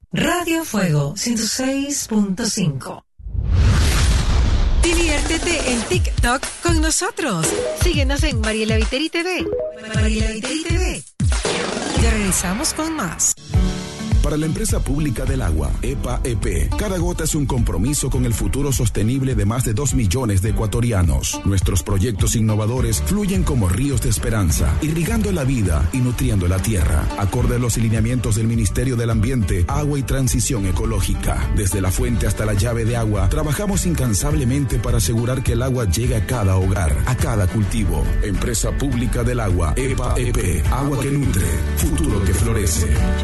Radio Fuego 106.5. Diviértete en TikTok con nosotros. Síguenos en Mariela Viteri TV. Mariela Viteri TV. Ya regresamos con más. Para la empresa pública del agua, EPA-EP, cada gota es un compromiso con el futuro sostenible de más de 2 millones de ecuatorianos. Nuestros proyectos innovadores fluyen como ríos de esperanza, irrigando la vida y nutriendo la tierra, acorde a los lineamientos del Ministerio del Ambiente, Agua y Transición Ecológica. Desde la fuente hasta la llave de agua, trabajamos incansablemente para asegurar que el agua llegue a cada hogar, a cada cultivo. Empresa pública del agua, EPA-EP, agua que nutre, futuro que florece.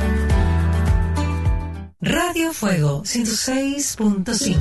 Radio Fuego 106.5.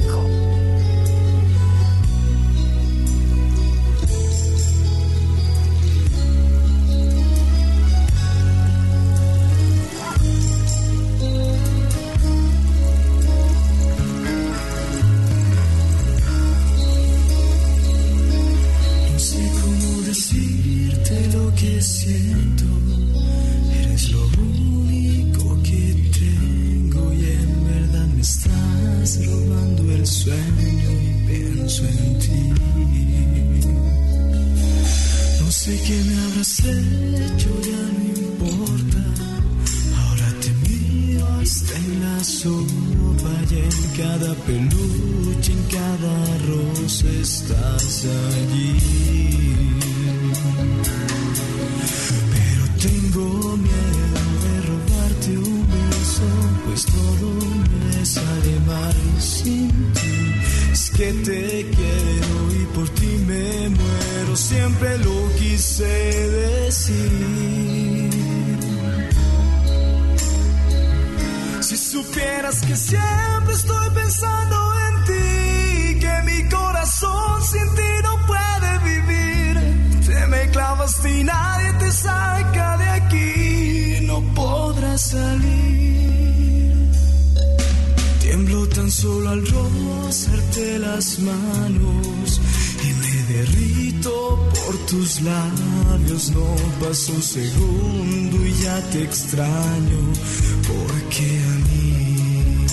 No sé cómo decirte lo que siento. Eres lo único que tengo y en verdad me estás robando el sueño y pienso en ti. No sé qué me habrás hecho, ya no importa. Ahora te miro hasta en la sopa y en cada peluche, en cada rosa estás allí. Pero tengo miedo de robarte un beso, pues todo me sale mal sin ti. Es que te quiero y por ti me muero, siempre lo quise decir. Si supieras que siempre estoy pensando en ti, que mi corazón sin ti no puede vivir. Te me clavas y nadie te saca de aquí, no podrás salir. Tiemblo tan solo al rozarte las manos y me derrito por tus labios. No pasa un segundo y ya te extraño, porque a mí.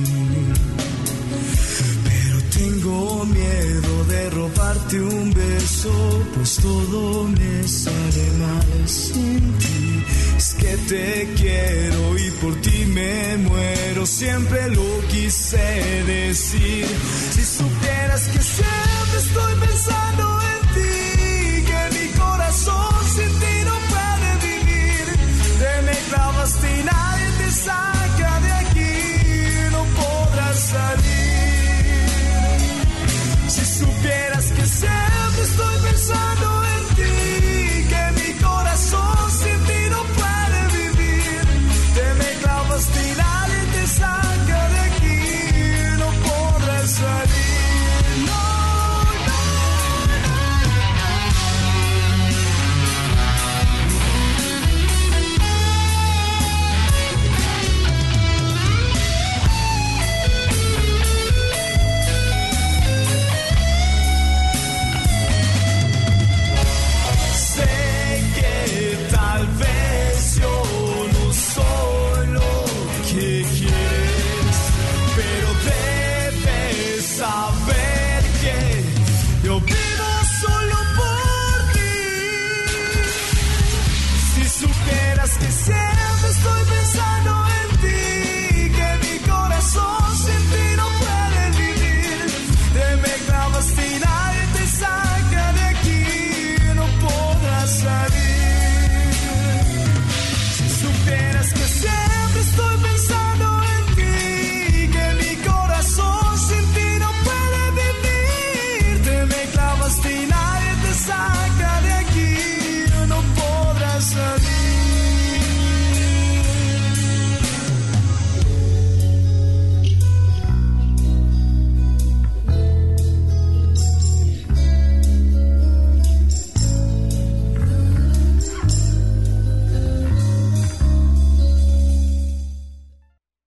Pero tengo miedo de robarte un beso, pues todo me sale mal sin ti. Es que te quiero y por ti me muero, siempre lo quise decir. Si supieras que siempre estoy pensando en ti, que mi corazón sin ti no puede vivir. Te me clavas y nadie te saca de aquí, no podrás salir. Si supieras que siempre estoy pensando en ti, que mi corazón sin ti no puede vivir. Te me clavas y nadie te saca de aquí, no podrás salir. Tal vez yo no soy lo que quiero.